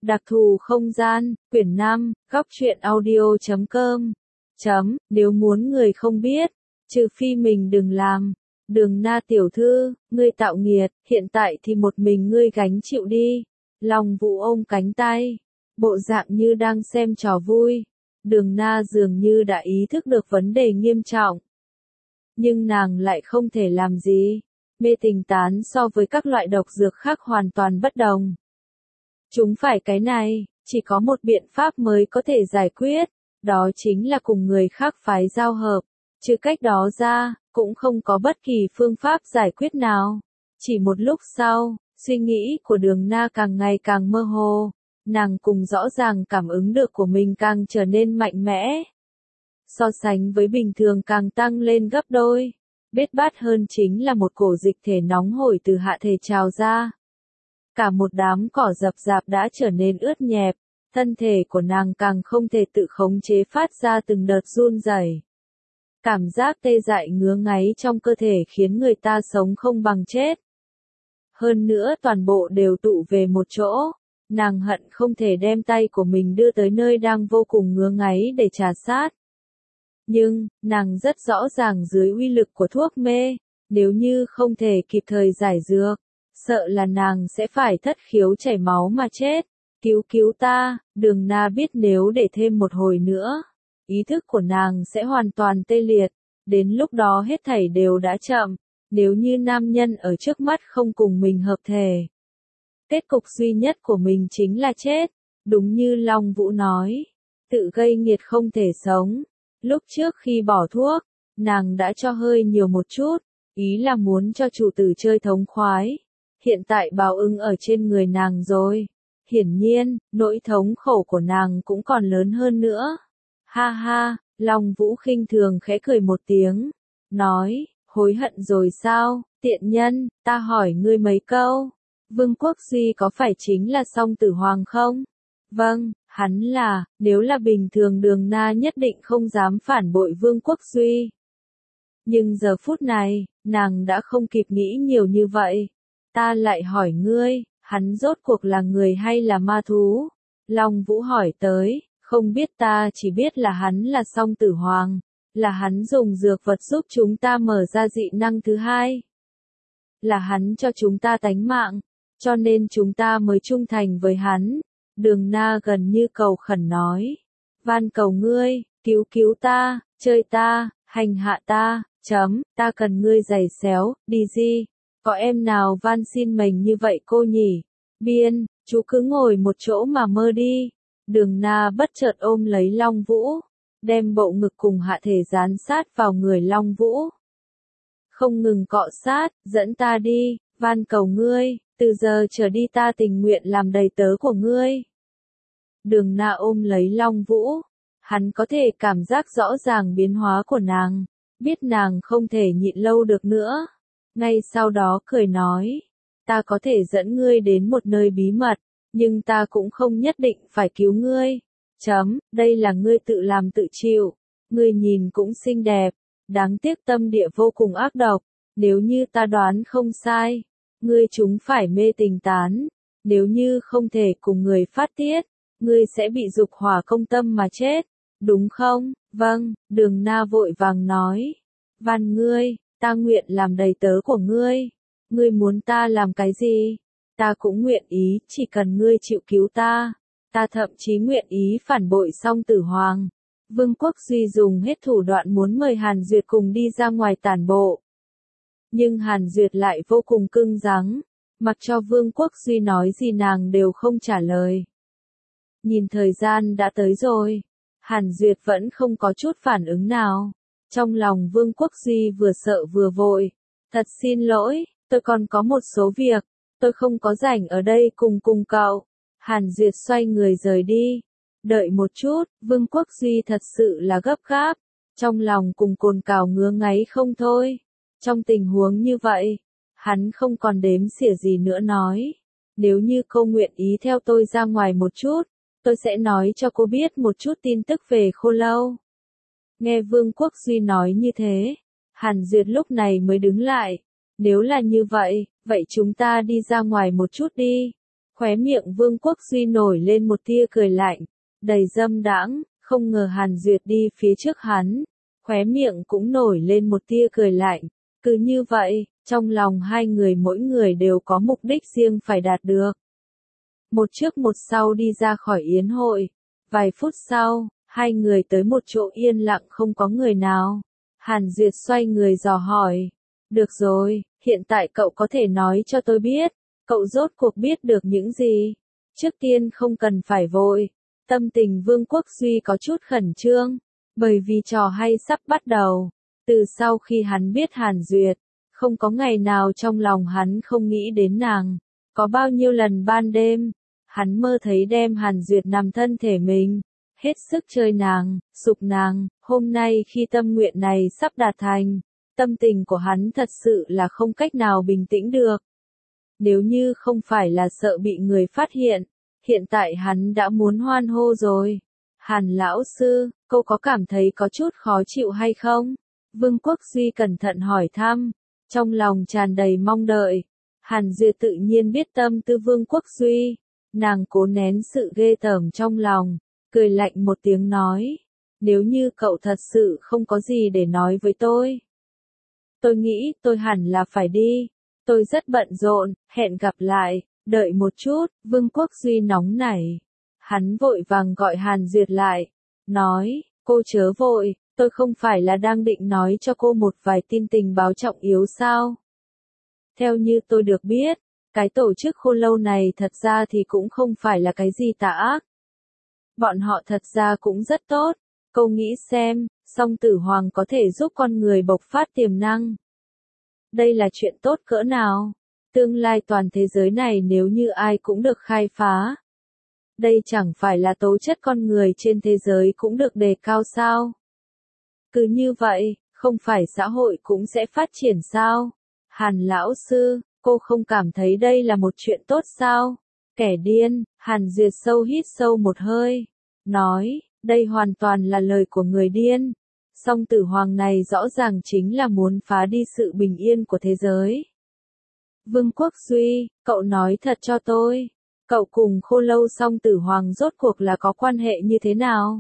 Đặc thù không gian, quyển 5, góc truyện audio.com. Nếu muốn người không biết, trừ phi mình đừng làm. Đường Na tiểu thư, ngươi tạo nghiệt, hiện tại thì một mình ngươi gánh chịu đi. Long Vũ ôm cánh tay, bộ dạng như đang xem trò vui. Đường Na dường như đã ý thức được vấn đề nghiêm trọng. Nhưng nàng lại không thể làm gì. Mê tình tán so với các loại độc dược khác hoàn toàn bất đồng. Chúng phải cái này, chỉ có một biện pháp mới có thể giải quyết, đó chính là cùng người khác phái giao hợp. Trừ cách đó ra, cũng không có bất kỳ phương pháp giải quyết nào. Chỉ một lúc sau, suy nghĩ của Đường Na càng ngày càng mơ hồ, nàng cùng rõ ràng cảm ứng được của mình càng trở nên mạnh mẽ. So sánh với bình thường càng tăng lên gấp đôi. Bết bát hơn chính là một cổ dịch thể nóng hổi từ hạ thể trào ra. Cả một đám cỏ rậm rạp đã trở nên ướt nhẹp, thân thể của nàng càng không thể tự khống chế phát ra từng đợt run rẩy. Cảm giác tê dại ngứa ngáy trong cơ thể khiến người ta sống không bằng chết. Hơn nữa toàn bộ đều tụ về một chỗ, nàng hận không thể đem tay của mình đưa tới nơi đang vô cùng ngứa ngáy để trà sát. Nhưng, nàng rất rõ ràng dưới uy lực của thuốc mê, nếu như không thể kịp thời giải dược, sợ là nàng sẽ phải thất khiếu chảy máu mà chết. Cứu ta, Đường Na biết nếu để thêm một hồi nữa, ý thức của nàng sẽ hoàn toàn tê liệt, đến lúc đó hết thảy đều đã chậm, nếu như nam nhân ở trước mắt không cùng mình hợp thể. Kết cục duy nhất của mình chính là chết, đúng như Long Vũ nói, tự gây nghiệt không thể sống. Lúc trước khi bỏ thuốc, nàng đã cho hơi nhiều một chút, ý là muốn cho chủ tử chơi thống khoái. Hiện tại báo ứng ở trên người nàng rồi. Hiển nhiên, nỗi thống khổ của nàng cũng còn lớn hơn nữa. Ha ha, Long Vũ khinh thường khẽ cười một tiếng, nói, hối hận rồi sao, tiện nhân, ta hỏi ngươi mấy câu. Vương Quốc Duy có phải chính là Song Tử Hoàng không? Vâng, hắn là, nếu là bình thường Đường Na nhất định không dám phản bội Vương Quốc Duy. Nhưng giờ phút này, nàng đã không kịp nghĩ nhiều như vậy. Ta lại hỏi ngươi, hắn rốt cuộc là người hay là ma thú? Long Vũ hỏi tới, không biết, ta chỉ biết là hắn là Song Tử Hoàng, là hắn dùng dược vật giúp chúng ta mở ra dị năng thứ hai. Là hắn cho chúng ta tánh mạng, cho nên chúng ta mới trung thành với hắn. Đường Na gần như cầu khẩn nói, van cầu ngươi, cứu ta, chơi ta, hành hạ ta, ta cần ngươi giày xéo, đi gì? Có em nào van xin mình như vậy cô nhỉ? Biên, chú cứ ngồi một chỗ mà mơ đi. Đường Na bất chợt ôm lấy Long Vũ, đem bộ ngực cùng hạ thể dán sát vào người Long Vũ. Không ngừng cọ sát, dẫn ta đi, van cầu ngươi, từ giờ trở đi ta tình nguyện làm đầy tớ của ngươi. Đường Na ôm lấy Long Vũ, hắn có thể cảm giác rõ ràng biến hóa của nàng, biết nàng không thể nhịn lâu được nữa. Ngay sau đó cười nói, ta có thể dẫn ngươi đến một nơi bí mật, nhưng ta cũng không nhất định phải cứu ngươi. Đây là ngươi tự làm tự chịu, ngươi nhìn cũng xinh đẹp, đáng tiếc tâm địa vô cùng ác độc, nếu như ta đoán không sai, ngươi chúng phải mê tình tán, nếu như không thể cùng người phát tiết, ngươi sẽ bị dục hỏa công tâm mà chết, đúng không? Vâng, Đường Na vội vàng nói, van ngươi, ta nguyện làm đầy tớ của ngươi. Ngươi muốn ta làm cái gì? Ta cũng nguyện ý, chỉ cần ngươi chịu cứu ta. Ta thậm chí nguyện ý phản bội Song Tử Hoàng. Vương Quốc Duy dùng hết thủ đoạn muốn mời Hàn Duyệt cùng đi ra ngoài tản bộ. Nhưng Hàn Duyệt lại vô cùng cứng rắn, mặc cho Vương Quốc Duy nói gì nàng đều không trả lời. Nhìn thời gian đã tới rồi, Hàn Duyệt vẫn không có chút phản ứng nào. Trong lòng Vương Quốc Duy vừa sợ vừa vội. Thật xin lỗi, tôi còn có một số việc, tôi không có rảnh ở đây cùng cậu. Hàn Duyệt xoay người rời đi. Đợi một chút, Vương Quốc Duy thật sự là gấp gáp. Trong lòng cùng cồn cào ngứa ngáy không thôi. Trong tình huống như vậy, hắn không còn đếm xỉa gì nữa nói. Nếu như cô nguyện ý theo tôi ra ngoài một chút, tôi sẽ nói cho cô biết một chút tin tức về Khô Lâu. Nghe Vương Quốc Duy nói như thế, Hàn Duyệt lúc này mới đứng lại. Nếu là như vậy, vậy chúng ta đi ra ngoài một chút đi. Khóe miệng Vương Quốc Duy nổi lên một tia cười lạnh, đầy dâm đãng, không ngờ Hàn Duyệt đi phía trước hắn. Khóe miệng cũng nổi lên một tia cười lạnh, cứ như vậy, trong lòng hai người mỗi người đều có mục đích riêng phải đạt được. Một trước một sau đi ra khỏi yến hội, vài phút sau, hai người tới một chỗ yên lặng không có người nào. Hàn Duyệt xoay người dò hỏi, được rồi, hiện tại cậu có thể nói cho tôi biết, cậu rốt cuộc biết được những gì? Trước tiên không cần phải vội. Tâm tình Vương Quốc Duy có chút khẩn trương, bởi vì trò hay sắp bắt đầu. Từ sau khi hắn biết Hàn Duyệt, không có ngày nào trong lòng hắn không nghĩ đến nàng. Có bao nhiêu lần ban đêm, hắn mơ thấy đem Hàn Duyệt nằm thân thể mình, hết sức chơi nàng, sục nàng. Hôm nay khi tâm nguyện này sắp đạt thành, tâm tình của hắn thật sự là không cách nào bình tĩnh được. Nếu như không phải là sợ bị người phát hiện tại hắn đã muốn hoan hô rồi. Hàn lão sư, cô có cảm thấy có chút khó chịu hay không? Vương Quốc Duy cẩn thận hỏi thăm, trong lòng tràn đầy mong đợi. Hàn Duyệt tự nhiên biết tâm tư Vương Quốc Duy, nàng cố nén sự ghê tởm trong lòng, cười lạnh một tiếng nói, nếu như cậu thật sự không có gì để nói với tôi nghĩ tôi hẳn là phải đi, tôi rất bận rộn, hẹn gặp lại. Đợi một chút, Vương Quốc Duy nóng nảy. Hắn vội vàng gọi Hàn Duyệt lại, nói, cô chớ vội, tôi không phải là đang định nói cho cô một vài tin tình báo trọng yếu sao? Theo như tôi được biết, cái tổ chức Khô Lâu này thật ra thì cũng không phải là cái gì tà ác. Bọn họ thật ra cũng rất tốt, cô nghĩ xem, Song Tử Hoàng có thể giúp con người bộc phát tiềm năng. Đây là chuyện tốt cỡ nào? Tương lai toàn thế giới này nếu như ai cũng được khai phá. Đây chẳng phải là tố chất con người trên thế giới cũng được đề cao sao? Cứ như vậy, không phải xã hội cũng sẽ phát triển sao? Hàn lão sư, cô không cảm thấy đây là một chuyện tốt sao? Kẻ điên, Hàn Duyệt sâu hít sâu một hơi, nói, đây hoàn toàn là lời của người điên. Song Tử Hoàng này rõ ràng chính là muốn phá đi sự bình yên của thế giới. Vương Quốc Duy, cậu nói thật cho tôi, cậu cùng Khô Lâu Song Tử Hoàng rốt cuộc là có quan hệ như thế nào?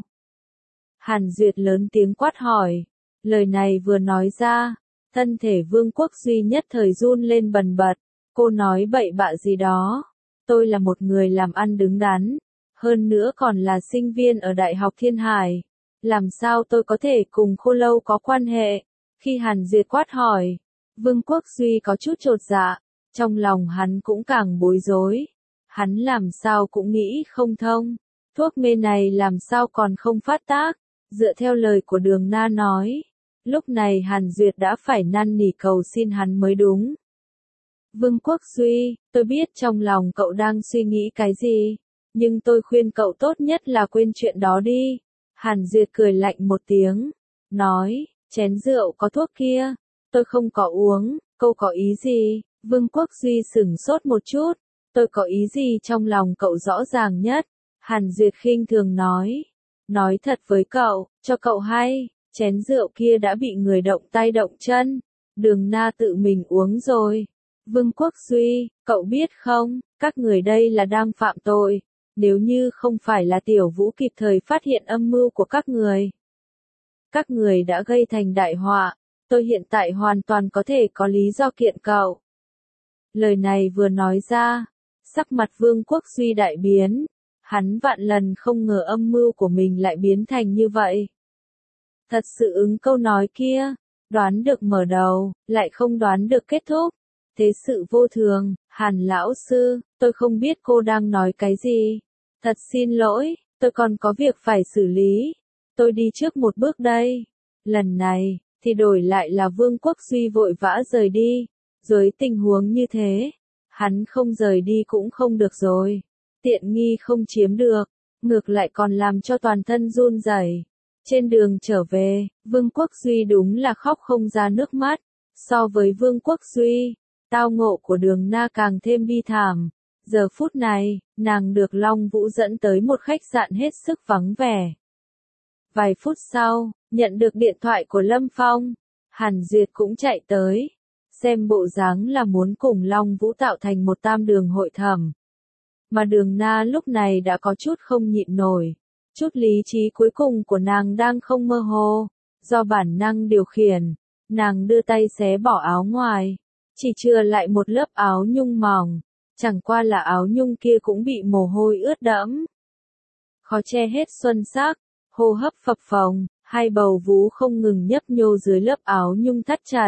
Hàn Duyệt lớn tiếng quát hỏi, lời này vừa nói ra, thân thể Vương Quốc Duy nhất thời run lên bần bật, cô nói bậy bạ gì đó, tôi là một người làm ăn đứng đắn, hơn nữa còn là sinh viên ở Đại học Thiên Hải, làm sao tôi có thể cùng Khô Lâu có quan hệ? Khi Hàn Duyệt quát hỏi, Vương Quốc Duy có chút chột dạ. Trong lòng hắn cũng càng bối rối, hắn làm sao cũng nghĩ không thông, thuốc mê này làm sao còn không phát tác, dựa theo lời của Đường Na nói, lúc này Hàn Duyệt đã phải năn nỉ cầu xin hắn mới đúng. Vương Quốc Duy, tôi biết trong lòng cậu đang suy nghĩ cái gì, nhưng tôi khuyên cậu tốt nhất là quên chuyện đó đi. Hàn Duyệt cười lạnh một tiếng, nói, chén rượu có thuốc kia, tôi không có uống, cô có ý gì? Vương Quốc Duy sửng sốt một chút, tôi có ý gì trong lòng cậu rõ ràng nhất. Hàn Duyệt khinh thường nói thật với cậu, cho cậu hay, chén rượu kia đã bị người động tay động chân, Đường Na tự mình uống rồi. Vương Quốc Duy, cậu biết không, các người đây là đang phạm tội, nếu như không phải là Tiểu Vũ kịp thời phát hiện âm mưu của các người đã gây thành đại họa, tôi hiện tại hoàn toàn có thể có lý do kiện cậu. Lời này vừa nói ra, sắc mặt Vương Quốc Duy đại biến, hắn vạn lần không ngờ âm mưu của mình lại biến thành như vậy. Thật sự ứng câu nói kia, đoán được mở đầu, lại không đoán được kết thúc. Thế sự vô thường, Hàn lão sư, tôi không biết cô đang nói cái gì. Thật xin lỗi, tôi còn có việc phải xử lý. Tôi đi trước một bước đây. Lần này, thì đổi lại là Vương Quốc Duy vội vã rời đi. Dưới tình huống như thế, hắn không rời đi cũng không được rồi. Tiện nghi không chiếm được, ngược lại còn làm cho toàn thân run rẩy. Trên đường trở về, Vương Quốc Duy đúng là khóc không ra nước mắt. So với Vương Quốc Duy, tao ngộ của Đường Na càng thêm bi thảm. Giờ phút này, nàng được Long Vũ dẫn tới một khách sạn hết sức vắng vẻ. Vài phút sau, nhận được điện thoại của Lâm Phong, Hàn Duyệt cũng chạy tới. Xem bộ dáng là muốn cùng Long Vũ tạo thành một tam đường hội thẩm. mà Đường Na lúc này đã có chút không nhịn nổi. Chút lý trí cuối cùng của nàng đang không mơ hồ, do bản năng điều khiển, nàng đưa tay xé bỏ áo ngoài, chỉ chừa lại một lớp áo nhung mỏng, chẳng qua là áo nhung kia cũng bị mồ hôi ướt đẫm. Khó che hết xuân sắc, hô hấp phập phồng, hai bầu vú không ngừng nhấp nhô dưới lớp áo nhung thắt chặt.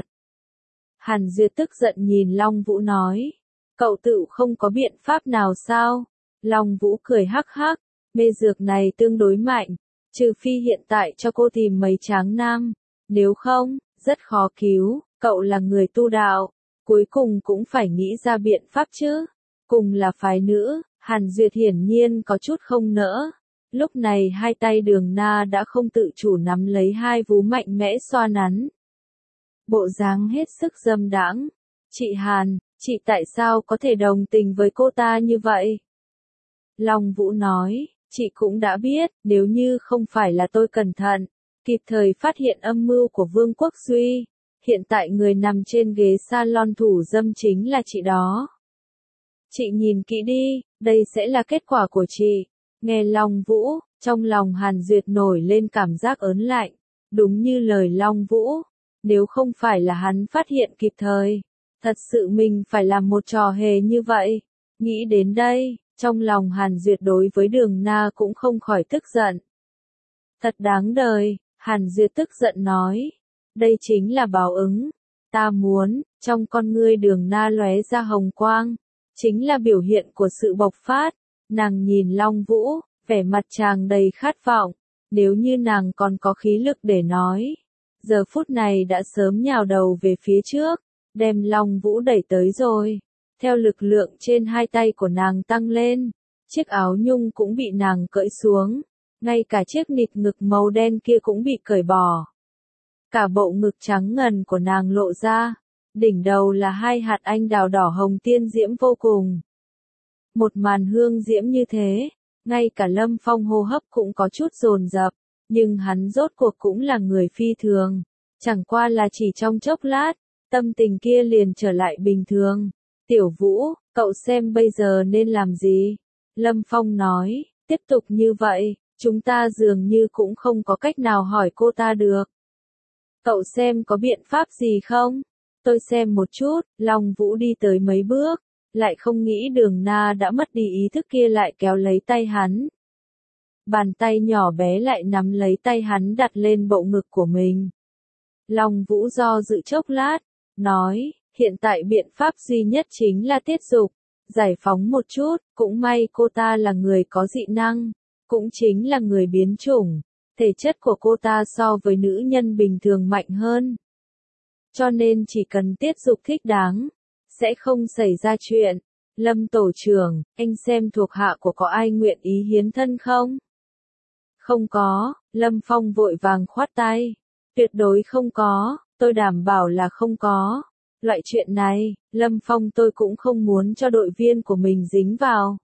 Hàn Duyệt tức giận nhìn Long Vũ nói, cậu tự không có biện pháp nào sao? Long Vũ cười hắc hắc, mê dược này tương đối mạnh, trừ phi hiện tại cho cô tìm mấy tráng nam, nếu không, rất khó cứu, cậu là người tu đạo, cuối cùng cũng phải nghĩ ra biện pháp chứ. Cùng là phái nữ, Hàn Duyệt hiển nhiên có chút không nỡ. Lúc này hai tay Đường Na đã không tự chủ nắm lấy hai vú mạnh mẽ xoa nắn. Bộ dáng hết sức dâm đãng. Chị Hàn, chị tại sao có thể đồng tình với cô ta như vậy? Long Vũ nói, chị cũng đã biết, nếu như không phải là tôi cẩn thận, kịp thời phát hiện âm mưu của Vương Quốc Duy, hiện tại người nằm trên ghế salon thủ dâm chính là chị đó. Chị nhìn kỹ đi, đây sẽ là kết quả của chị. Nghe Long Vũ, trong lòng Hàn Duyệt nổi lên cảm giác ớn lạnh, đúng như lời Long Vũ, nếu không phải là hắn phát hiện kịp thời, thật sự mình phải làm một trò hề như vậy. Nghĩ đến đây, trong lòng Hàn Duyệt đối với Đường Na cũng không khỏi tức giận. Thật đáng đời, Hàn Duyệt tức giận nói, đây chính là báo ứng, ta muốn, trong con ngươi Đường Na lóe ra hồng quang, chính là biểu hiện của sự bộc phát. Nàng nhìn Long Vũ, vẻ mặt tràn đầy khát vọng, nếu như nàng còn có khí lực để nói, giờ phút này đã sớm nhào đầu về phía trước, đem Long Vũ đẩy tới rồi. Theo lực lượng trên hai tay của nàng tăng lên, chiếc áo nhung cũng bị nàng cởi xuống, ngay cả chiếc nịt ngực màu đen kia cũng bị cởi bỏ. Cả bộ ngực trắng ngần của nàng lộ ra, đỉnh đầu là hai hạt anh đào đỏ hồng tiên diễm vô cùng. Một màn hương diễm như thế, ngay cả Lâm Phong hô hấp cũng có chút dồn dập, nhưng hắn rốt cuộc cũng là người phi thường, chẳng qua là chỉ trong chốc lát, tâm tình kia liền trở lại bình thường. Tiểu Vũ, cậu xem bây giờ nên làm gì? Lâm Phong nói, tiếp tục như vậy, chúng ta dường như cũng không có cách nào hỏi cô ta được. Cậu xem có biện pháp gì không? Tôi xem một chút. Long Vũ đi tới mấy bước, lại không nghĩ Đường Na đã mất đi ý thức kia lại kéo lấy tay hắn. Bàn tay nhỏ bé lại nắm lấy tay hắn đặt lên bộ ngực của mình. Long Vũ do dự chốc lát, nói, hiện tại biện pháp duy nhất chính là tiết dục, giải phóng một chút, cũng may cô ta là người có dị năng, cũng chính là người biến chủng, thể chất của cô ta so với nữ nhân bình thường mạnh hơn. Cho nên chỉ cần tiết dục thích đáng, sẽ không xảy ra chuyện. Lâm tổ trưởng, anh xem thuộc hạ của có ai nguyện ý hiến thân không? Không có, Lâm Phong vội vàng khoát tay. Tuyệt đối không có, tôi đảm bảo là không có. Loại chuyện này, Lâm Phong tôi cũng không muốn cho đội viên của mình dính vào.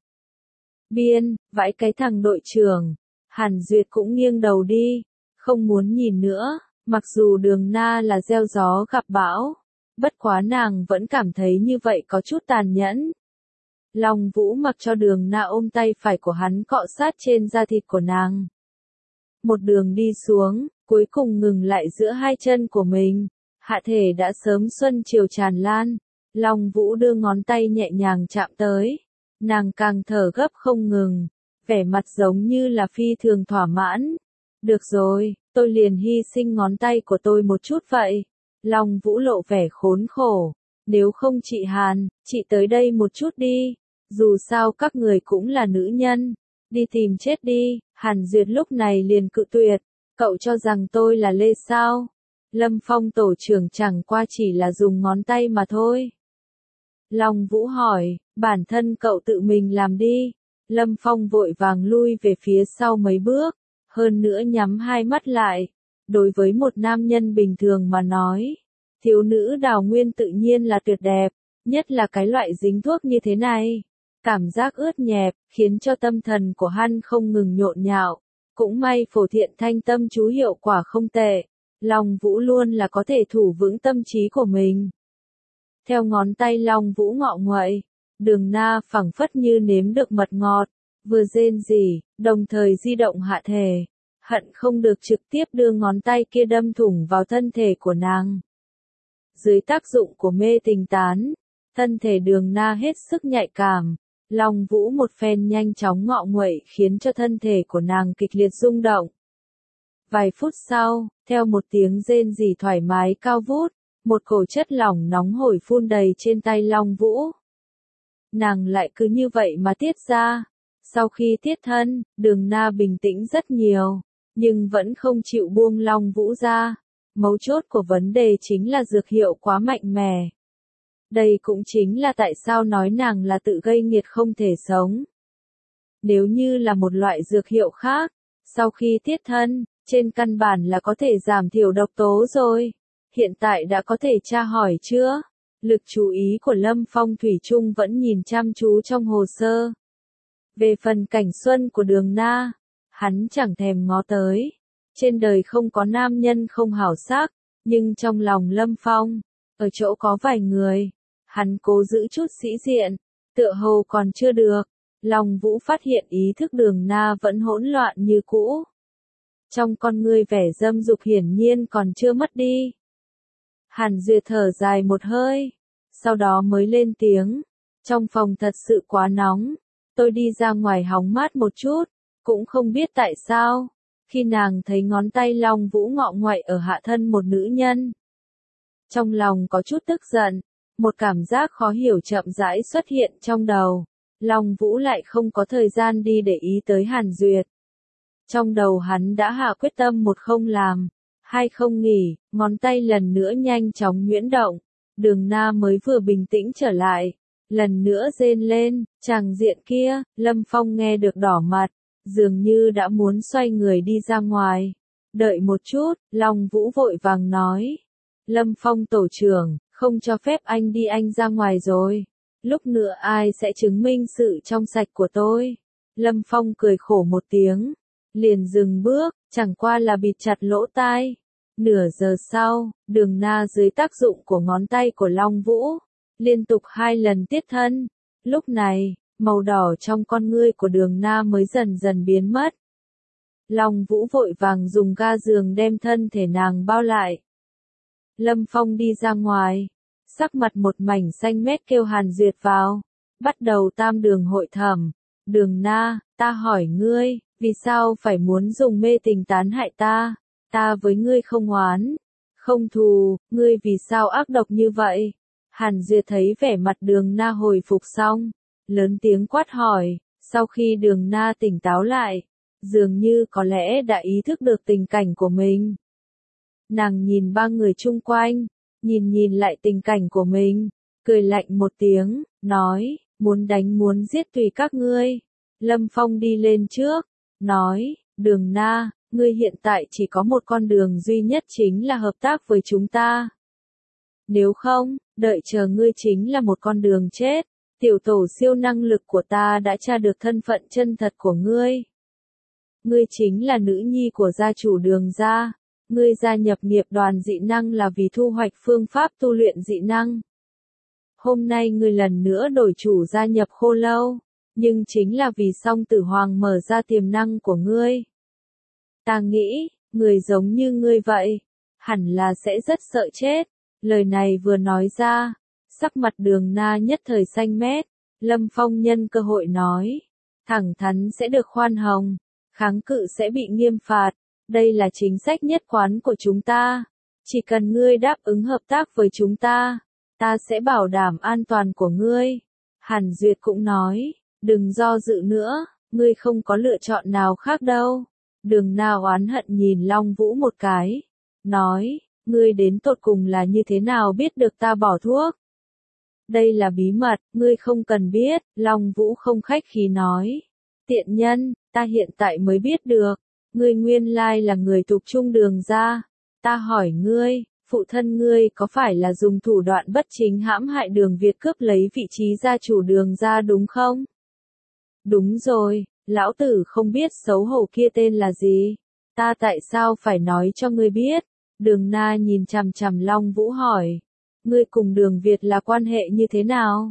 Biên, vãi cái thằng đội trưởng. Hàn Duyệt cũng nghiêng đầu đi, không muốn nhìn nữa, mặc dù Đường Na là gieo gió gặp bão. Bất quá nàng vẫn cảm thấy như vậy có chút tàn nhẫn. Long Vũ mặc cho Đường Na ôm tay phải của hắn cọ sát trên da thịt của nàng. Một đường đi xuống, cuối cùng ngừng lại giữa hai chân của mình. Hạ thể đã sớm xuân chiều tràn lan. Long Vũ đưa ngón tay nhẹ nhàng chạm tới. Nàng càng thở gấp không ngừng, vẻ mặt giống như là phi thường thỏa mãn. Được rồi, tôi liền hy sinh ngón tay của tôi một chút vậy. Long Vũ lộ vẻ khốn khổ. Nếu không chị Hàn, chị tới đây một chút đi. Dù sao các người cũng là nữ nhân. Đi tìm chết đi. Hàn Duyệt lúc này liền cự tuyệt. Cậu cho rằng tôi là lê sao? Lâm Phong tổ trưởng chẳng qua chỉ là dùng ngón tay mà thôi. Long Vũ hỏi, bản thân cậu tự mình làm đi. Lâm Phong vội vàng lui về phía sau mấy bước, hơn nữa nhắm hai mắt lại. Đối với một nam nhân bình thường mà nói, thiếu nữ đào nguyên tự nhiên là tuyệt đẹp, nhất là cái loại dính thuốc như thế này. Cảm giác ướt nhẹp, khiến cho tâm thần của hắn không ngừng nhộn nhạo. Cũng may phổ thiện thanh tâm chú hiệu quả không tệ. Long Vũ luôn là có thể thủ vững tâm trí của mình. Theo ngón tay Long Vũ ngọ nguậy, Đường Na phảng phất như nếm được mật ngọt, vừa rên rỉ, đồng thời di động hạ thể, hận không được trực tiếp đưa ngón tay kia đâm thủng vào thân thể của nàng. Dưới tác dụng của mê tình tán, thân thể Đường Na hết sức nhạy cảm, Long Vũ một phen nhanh chóng ngọ nguậy khiến cho thân thể của nàng kịch liệt rung động. Vài phút sau, theo một tiếng rên rỉ thoải mái cao vút, một cổ chất lỏng nóng hổi phun đầy trên tay Long Vũ. Nàng lại cứ như vậy mà tiết ra. Sau khi tiết thân, Đường Na bình tĩnh rất nhiều, nhưng vẫn không chịu buông Long Vũ ra. Mấu chốt của vấn đề chính là dược hiệu quá mạnh mẽ. Đây cũng chính là tại sao nói nàng là tự gây nghiệt không thể sống. Nếu như là một loại dược hiệu khác, sau khi tiết thân, trên căn bản là có thể giảm thiểu độc tố rồi. Hiện tại đã có thể tra hỏi chưa? Lực chú ý của Lâm Phong thủy chung vẫn nhìn chăm chú trong hồ sơ. Về phần cảnh xuân của Đường Na, hắn chẳng thèm ngó tới. Trên đời không có nam nhân không hảo sắc, nhưng trong lòng Lâm Phong, ở chỗ có vài người, hắn cố giữ chút sĩ diện, tựa hồ còn chưa được. Long Vũ phát hiện ý thức Đường Na vẫn hỗn loạn như cũ. Trong con ngươi vẻ dâm dục hiển nhiên còn chưa mất đi. Hàn Duyệt thở dài một hơi, sau đó mới lên tiếng, trong phòng thật sự quá nóng, tôi đi ra ngoài hóng mát một chút, cũng không biết tại sao, khi nàng thấy ngón tay Long Vũ ngọ nguậy ở hạ thân một nữ nhân. Trong lòng có chút tức giận, một cảm giác khó hiểu chậm rãi xuất hiện trong đầu, Long Vũ lại không có thời gian đi để ý tới Hàn Duyệt. Trong đầu hắn đã hạ quyết tâm một không làm, hai không nghỉ, ngón tay lần nữa nhanh chóng nhuyễn động, Đường Na mới vừa bình tĩnh trở lại, lần nữa rên lên, chàng diện kia, Lâm Phong nghe được đỏ mặt, dường như đã muốn xoay người đi ra ngoài. Đợi một chút, Long Vũ vội vàng nói, Lâm Phong tổ trưởng, không cho phép anh đi, anh ra ngoài rồi, lúc nữa ai sẽ chứng minh sự trong sạch của tôi? Lâm Phong cười khổ một tiếng, liền dừng bước, chẳng qua là bịt chặt lỗ tai. Nửa giờ sau, Đường Na dưới tác dụng của ngón tay của Long Vũ, liên tục 2 lần tiết thân. Lúc này, màu đỏ trong con ngươi của Đường Na mới dần dần biến mất. Long Vũ vội vàng dùng ga giường đem thân thể nàng bao lại. Lâm Phong đi ra ngoài, sắc mặt một mảnh xanh mét kêu Hàn Duyệt vào, bắt đầu tam đường hội thẩm. Đường Na, ta hỏi ngươi, vì sao phải muốn dùng mê tình tán hại ta? Ta với ngươi không oán, không thù, ngươi vì sao ác độc như vậy? Hàn Duyệt thấy vẻ mặt Đường Na hồi phục xong, lớn tiếng quát hỏi, sau khi Đường Na tỉnh táo lại, dường như có lẽ đã ý thức được tình cảnh của mình. Nàng nhìn 3 người chung quanh, nhìn lại tình cảnh của mình, cười lạnh một tiếng, nói, muốn đánh muốn giết tùy các ngươi. Lâm Phong đi lên trước, nói, Đường Na, ngươi hiện tại chỉ có một con đường duy nhất chính là hợp tác với chúng ta. Nếu không, đợi chờ ngươi chính là một con đường chết. Tiểu tổ siêu năng lực của ta đã tra được thân phận chân thật của ngươi. Ngươi chính là nữ nhi của gia chủ Đường gia. Ngươi gia nhập nghiệp đoàn dị năng là vì thu hoạch phương pháp tu luyện dị năng. Hôm nay ngươi lần nữa đổi chủ gia nhập Khô Lâu, nhưng chính là vì Song Tử Hoàng mở ra tiềm năng của ngươi. Ta nghĩ, người giống như ngươi vậy, hẳn là sẽ rất sợ chết. Lời này vừa nói ra, sắc mặt Đường Na nhất thời xanh mét. Lâm Phong nhân cơ hội nói, thẳng thắn sẽ được khoan hồng, kháng cự sẽ bị nghiêm phạt. Đây là chính sách nhất quán của chúng ta. Chỉ cần ngươi đáp ứng hợp tác với chúng ta, ta sẽ bảo đảm an toàn của ngươi. Hàn Duyệt cũng nói, đừng do dự nữa, ngươi không có lựa chọn nào khác đâu. Đường Na oán hận nhìn Long Vũ một cái, nói, ngươi đến tột cùng là như thế nào biết được ta bỏ thuốc? Đây là bí mật, ngươi không cần biết. Long Vũ không khách khí nói, tiện nhân, ta hiện tại mới biết được, ngươi nguyên lai là người thuộc Trung Đường gia. Ta hỏi ngươi, phụ thân ngươi có phải là dùng thủ đoạn bất chính hãm hại Đường Việt cướp lấy vị trí gia chủ Đường gia đúng không? Đúng rồi, lão tử không biết xấu hổ kia tên là gì. Ta tại sao phải nói cho ngươi biết? Đường Na nhìn chằm chằm Long Vũ hỏi, ngươi cùng Đường Việt là quan hệ như thế nào?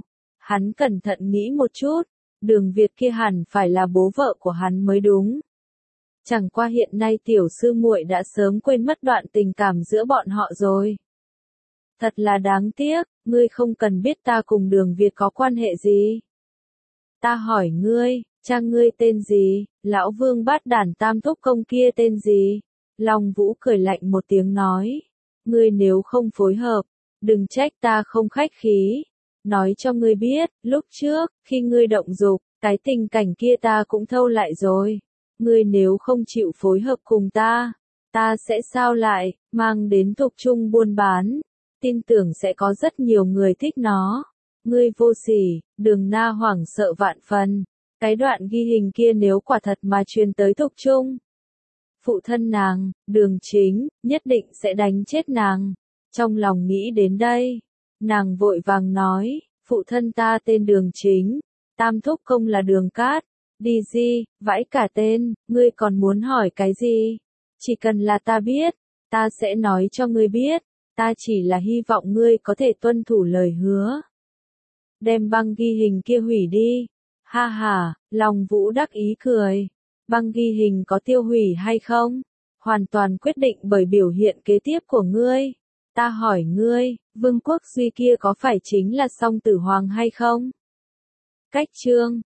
Hắn cẩn thận nghĩ một chút, Đường Việt kia hẳn phải là bố vợ của hắn mới đúng. Chẳng qua hiện nay tiểu sư muội đã sớm quên mất đoạn tình cảm giữa bọn họ rồi. Thật là đáng tiếc, ngươi không cần biết ta cùng Đường Việt có quan hệ gì. Ta hỏi ngươi, cha ngươi tên gì, lão vương bát đản tam thúc công kia tên gì? Long Vũ cười lạnh một tiếng nói, ngươi nếu không phối hợp, đừng trách ta không khách khí. Nói cho ngươi biết, lúc trước, khi ngươi động dục, cái tình cảnh kia ta cũng thâu lại rồi. Ngươi nếu không chịu phối hợp cùng ta sẽ sao lại, mang đến Thục Trung buôn bán. Tin tưởng sẽ có rất nhiều người thích nó. Ngươi vô sỉ, Đường Na hoảng sợ vạn phần. Cái đoạn ghi hình kia nếu quả thật mà truyền tới Thục Trung, phụ thân nàng, Đường Chính, nhất định sẽ đánh chết nàng. Trong lòng nghĩ đến đây, nàng vội vàng nói, phụ thân ta tên Đường Chính, tam thúc công là Đường Cát. Đi gì, vãi cả tên, ngươi còn muốn hỏi cái gì? Chỉ cần là ta biết, ta sẽ nói cho ngươi biết. Ta chỉ là hy vọng ngươi có thể tuân thủ lời hứa. Đem băng ghi hình kia hủy đi. Ha ha, Long Vũ đắc ý cười. Băng ghi hình có tiêu hủy hay không? Hoàn toàn quyết định bởi biểu hiện kế tiếp của ngươi. Ta hỏi ngươi, Vương Quốc Duy kia có phải chính là Song Tử Hoàng hay không? Cách chương